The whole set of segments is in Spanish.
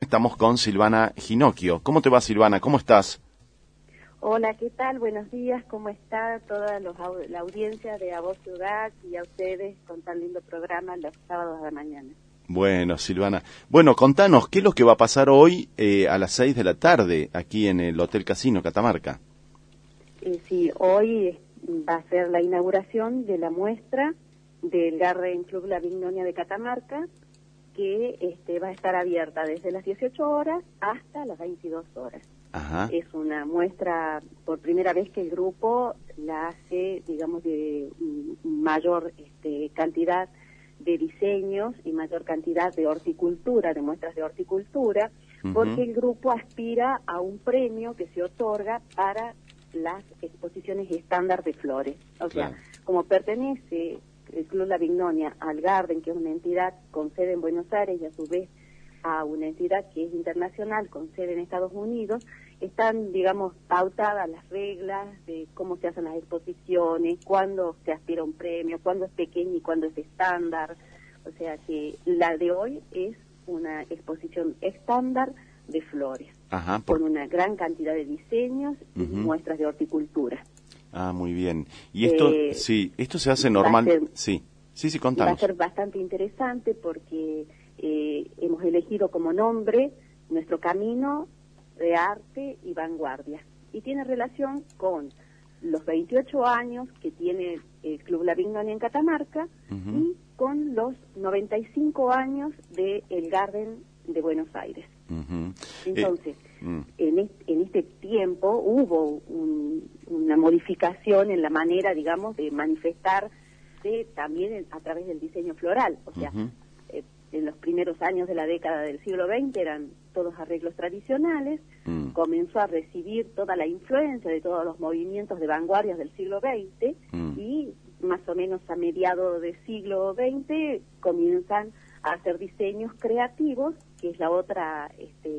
Estamos con Silvana Ginocchio. ¿Cómo te va, Silvana? ¿Cómo estás? Hola, ¿qué tal? Buenos días, ¿cómo está toda la audiencia de A Voz Ciudad y a ustedes con tan lindo programa los sábados de la mañana? Bueno, Silvana. Bueno, contanos, ¿qué es lo que va a pasar hoy a las 6 de la tarde aquí en el Hotel Casino Catamarca? Sí, hoy va a ser la inauguración de la muestra del Garden Club La Vignonia de Catamarca, que va a estar abierta desde las 18 horas hasta las 22 horas. Ajá. Es una muestra, por primera vez que el grupo la hace, digamos, de mayor cantidad de diseños y mayor cantidad de horticultura, de muestras de horticultura, porque el grupo aspira a un premio que se otorga para las exposiciones estándar de flores. O sea, como pertenece el Club La Vignonia al Garden, que es una entidad con sede en Buenos Aires y a su vez a una entidad que es internacional con sede en Estados Unidos, están, digamos, pautadas las reglas de cómo se hacen las exposiciones, cuándo se aspira a un premio, cuándo es pequeño y cuándo es estándar. O sea que la de hoy es una exposición estándar de flores, con una gran cantidad de diseños y muestras de horticultura. Ah, muy bien. Y esto, esto se hace normal. Sí, contanos. Va a ser bastante interesante porque hemos elegido como nombre nuestro camino de arte y vanguardia. Y tiene relación con los 28 años que tiene el Club La Vignonia en Catamarca y con los 95 años del Garden de Buenos Aires. Entonces, en este tiempo hubo una modificación en la manera, digamos, de manifestarse también a través del diseño floral. O sea, en los primeros años de la década del siglo XX eran todos arreglos tradicionales, comenzó a recibir toda la influencia de todos los movimientos de vanguardias del siglo XX y más o menos a mediados del siglo XX comienzan a hacer diseños creativos, que es la otra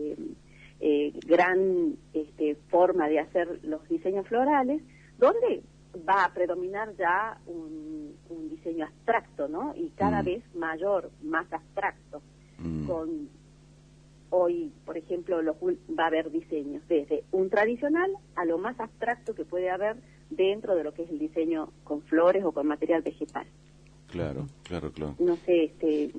gran forma de hacer los diseños florales, donde va a predominar ya un diseño abstracto, ¿no? Y cada vez mayor, más abstracto. Con hoy, por ejemplo, va a haber diseños desde un tradicional a lo más abstracto que puede haber dentro de lo que es el diseño con flores o con material vegetal. Claro. No sé,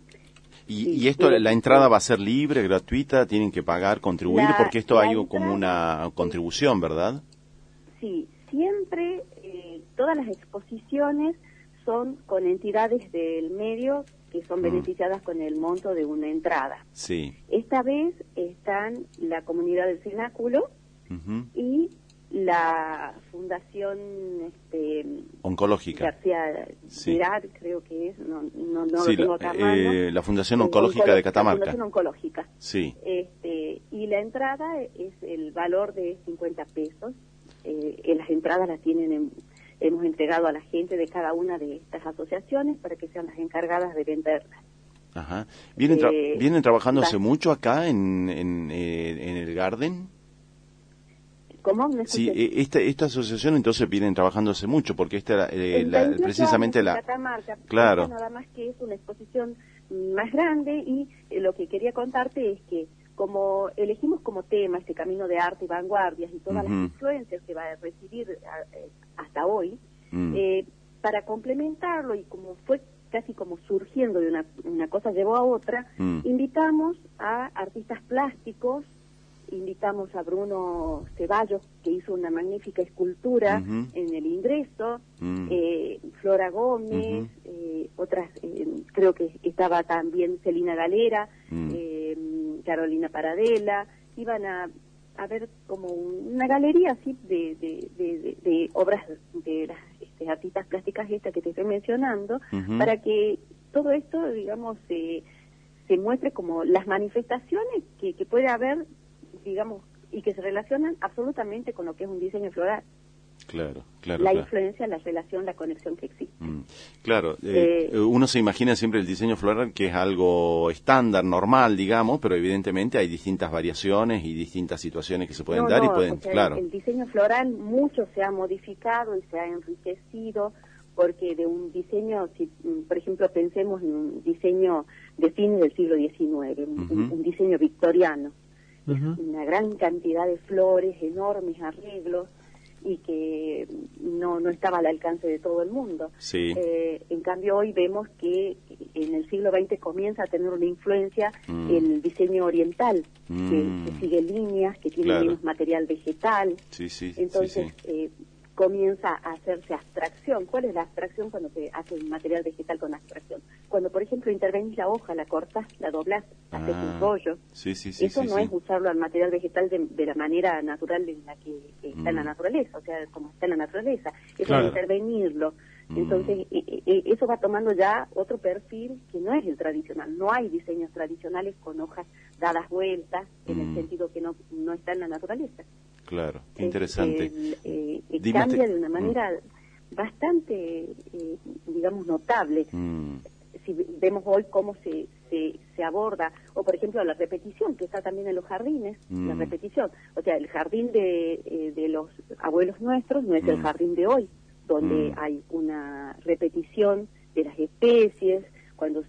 ¿Y esto, la entrada va a ser libre, gratuita? ¿Tienen que pagar, contribuir? Porque esto hay como una contribución, ¿verdad? Sí, siempre todas las exposiciones son con entidades del medio que son beneficiadas con el monto de una entrada. Sí. Esta vez están la comunidad del cenáculo y la Fundación Oncológica. García Gerard, creo que es, no lo tengo acá a mano. La Fundación Oncológica de Catamarca. La Fundación Oncológica. Sí. Y la entrada es el valor de 50 pesos. Las entradas las hemos entregado a la gente de cada una de estas asociaciones para que sean las encargadas de venderlas. Ajá. ¿Vienen trabajándose mucho acá en el Garden? ¿Cómo? Sí, esta asociación entonces vienen trabajándose mucho, porque esta era precisamente la... Catamarca, claro. Nada más que es una exposición más grande y lo que quería contarte es que como elegimos como tema este camino de arte y vanguardias y todas las influencias que va a recibir hasta hoy, para complementarlo y como fue casi como surgiendo de una cosa llevó a otra, invitamos a artistas plásticos, invitamos a Bruno Ceballos, que hizo una magnífica escultura en el ingreso, Flora Gómez, otras, creo que estaba también Celina Galera, Carolina Paradela, iban a ver como una galería así de obras de las artistas plásticas estas que te estoy mencionando, para que todo esto, digamos, se muestre como las manifestaciones que puede haber, digamos, y que se relacionan absolutamente con lo que es un diseño floral. Claro. La influencia, la relación, la conexión que existe. Claro, uno se imagina siempre el diseño floral que es algo estándar, normal, digamos, pero evidentemente hay distintas variaciones y distintas situaciones que se pueden dar y pueden, o sea, el diseño floral mucho se ha modificado y se ha enriquecido porque de un diseño, si por ejemplo pensemos en un diseño de fines del siglo XIX, un diseño victoriano, una gran cantidad de flores, enormes arreglos, y que no estaba al alcance de todo el mundo. Sí. En cambio hoy vemos que en el siglo XX comienza a tener una influencia el diseño oriental, que sigue líneas, que tiene menos material vegetal. Entonces comienza a hacerse abstracción. ¿Cuál es la abstracción cuando se hace un material vegetal con abstracción? Cuando, por ejemplo, intervenís la hoja, la cortás, la doblás, haces un rollo. Eso no es usarlo al material vegetal de la manera natural en la que está en la naturaleza, o sea, como está en la naturaleza. Eso es intervenirlo. Entonces, eso va tomando ya otro perfil que no es el tradicional. No hay diseños tradicionales con hojas dadas vueltas, en el sentido que no está en la naturaleza. Claro, interesante. Cambia de una manera bastante, digamos, notable. Si vemos hoy cómo se aborda, o por ejemplo la repetición, que está también en los jardines, la repetición. O sea, el jardín de los abuelos nuestros no es el jardín de hoy, donde hay una repetición de las especies, cuando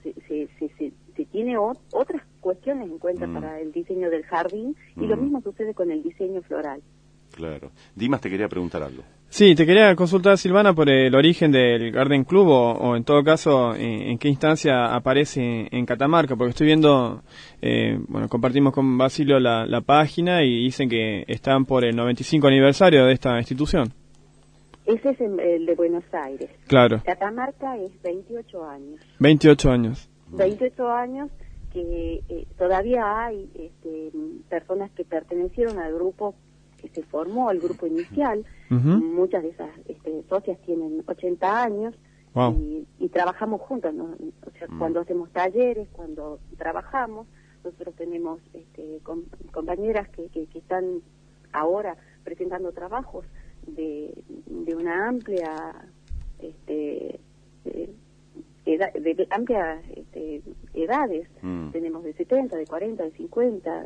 se tiene otras cuestiones en cuenta para el diseño del jardín, y lo mismo sucede con el diseño floral. Claro. Dimas te quería preguntar algo. Sí, te quería consultar, Silvana, por el origen del Garden Club, o en todo caso, en qué instancia aparece en Catamarca, porque estoy viendo, compartimos con Basilio la página y dicen que están por el 95 aniversario de esta institución. Ese es el de Buenos Aires. Claro. Catamarca es 28 años. 28 años. 28 años que todavía hay personas que pertenecieron al grupo que se formó, el grupo inicial. Muchas de esas socias tienen 80 años. Wow. Y trabajamos juntas, ¿no? O sea, cuando hacemos talleres, cuando trabajamos, nosotros tenemos compañeras que están ahora presentando trabajos de una amplia amplias edades. Tenemos de 70, de 40, de 50.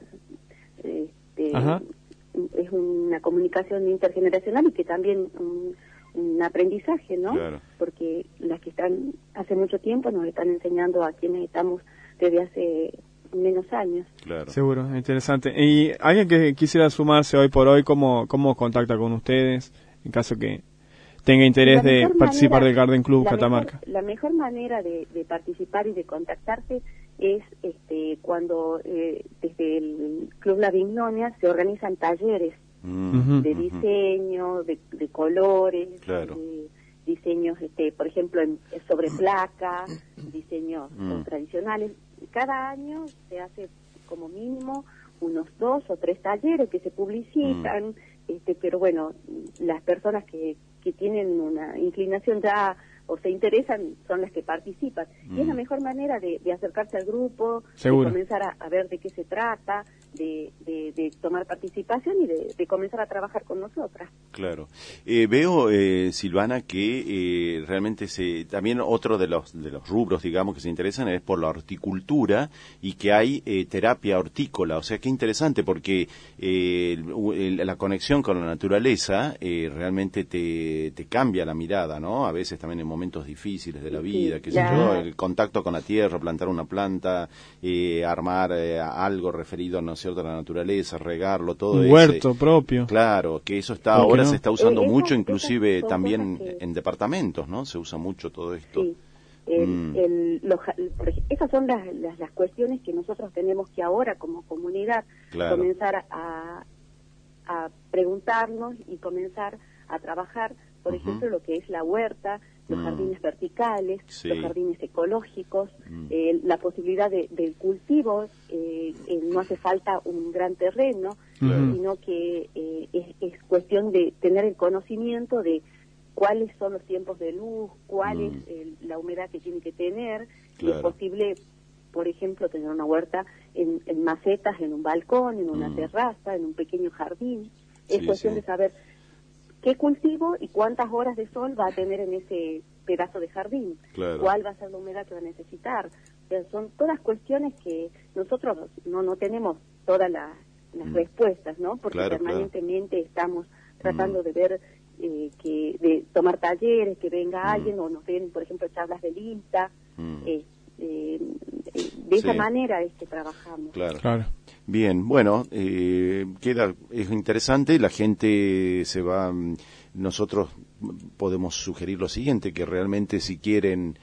Es una comunicación intergeneracional y que también un aprendizaje, ¿no? Claro. Porque las que están hace mucho tiempo nos están enseñando a quienes estamos desde hace menos años. Claro. Seguro, interesante. Y alguien que quisiera sumarse hoy por hoy, ¿cómo contacta con ustedes en caso que tenga interés de participar del Garden Club Catamarca? La mejor manera de participar y de contactarse es cuando desde el Club La Vignonia se organizan talleres de diseño, de colores, de diseños, por ejemplo, sobre placa, diseños tradicionales. Cada año se hace como mínimo unos 2 o 3 talleres que se publicitan, pero bueno, las personas que tienen una inclinación ya o se interesan son las que participan. Y es la mejor manera de acercarse al grupo, Seguro. de comenzar a ver de qué se trata, de tomar participación y de comenzar a trabajar con nosotras. Claro. Veo, Silvana, que realmente también otro de los rubros, digamos, que se interesan es por la horticultura y que hay terapia hortícola. O sea, qué interesante porque la conexión con la naturaleza realmente te cambia la mirada, ¿no? A veces también en momentos difíciles de la vida, qué sé yo, el contacto con la tierra, plantar una planta, armar algo referido, ¿no es cierto?, a la naturaleza, regarlo, todo eso. Un huerto propio. Claro, que eso ahora se está usando mucho, inclusive también en departamentos, ¿no? Se usa mucho todo esto. Sí. Esas son las cuestiones que nosotros tenemos que ahora como comunidad comenzar a preguntarnos y comenzar a trabajar, por ejemplo, lo que es la huerta, los jardines verticales, los jardines ecológicos, la posibilidad del cultivo. No hace falta un gran terreno, sino que es cuestión de tener el conocimiento de cuáles son los tiempos de luz, cuál es la humedad que tiene que tener. Y es posible, por ejemplo, tener una huerta en macetas, en un balcón, en una terraza, en un pequeño jardín. Es cuestión de saber qué cultivo y cuántas horas de sol va a tener en ese pedazo de jardín, cuál va a ser la humedad que va a necesitar. O sea, son todas cuestiones que nosotros no tenemos todas las respuestas, ¿no? Porque permanentemente estamos tratando de ver de tomar talleres, que venga alguien, o nos den, por ejemplo, charlas del INTA. De esa manera es que trabajamos. Claro. Bien, bueno, es interesante, la gente se va, nosotros podemos sugerir lo siguiente, que realmente si quieren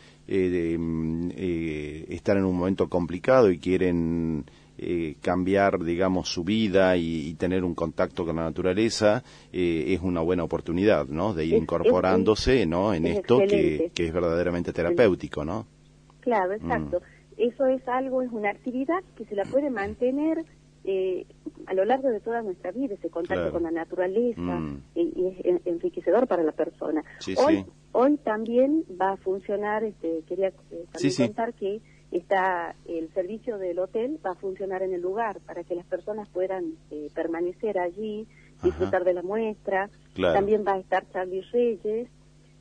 estar en un momento complicado y quieren cambiar, digamos, su vida y tener un contacto con la naturaleza, es una buena oportunidad, ¿no? De ir incorporándose, ¿no? En esto que es verdaderamente terapéutico, ¿no? Claro, exacto. Eso es una actividad que se la puede mantener a lo largo de toda nuestra vida, ese contacto con la naturaleza, y es enriquecedor para la persona. Hoy también va a funcionar, quería también contar que el servicio del hotel va a funcionar en el lugar para que las personas puedan permanecer allí, disfrutar de la muestra. También va a estar Charlie Reyes.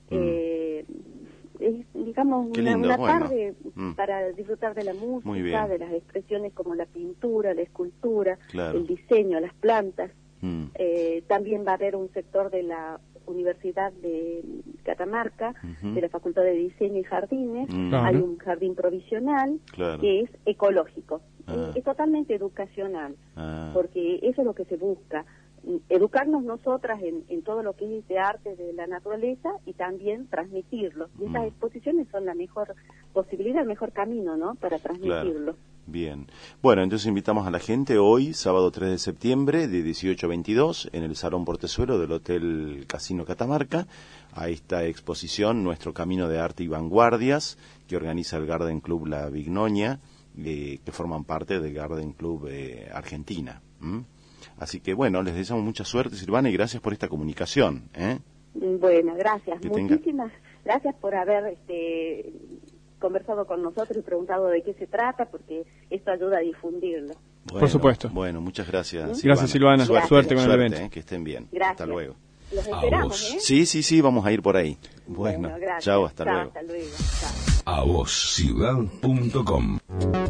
Es, digamos, una tarde para disfrutar de la música, de las expresiones como la pintura, la escultura, el diseño, las plantas. También va a haber un sector de la Universidad de Catamarca, de la Facultad de Diseño y Jardines. Hay un jardín provisional que es ecológico. Es totalmente educacional, porque eso es lo que se busca. Educarnos nosotras en todo lo que es de arte de la naturaleza y también transmitirlo. Y estas exposiciones son la mejor posibilidad, el mejor camino, ¿no?, para transmitirlo. Bien. Bueno, entonces invitamos a la gente hoy, sábado 3 de septiembre, de 18 a 22, en el Salón Portezuelo del Hotel Casino Catamarca, a esta exposición, Nuestro Camino de Arte y Vanguardias, que organiza el Garden Club La Vignonia, que forman parte del Garden Club Argentina. Así que, bueno, les deseamos mucha suerte, Silvana, y gracias por esta comunicación. Bueno, gracias. Muchísimas gracias por haber conversado con nosotros y preguntado de qué se trata, porque esto ayuda a difundirlo. Bueno, por supuesto. Bueno, muchas gracias, Silvana. Gracias, Silvana. Suerte con el evento. Que estén bien. Gracias. Hasta luego. Los esperamos, Sí, vamos a ir por ahí. Bueno, gracias. Chao, hasta luego. Hasta luego. Chao. avosciudad.com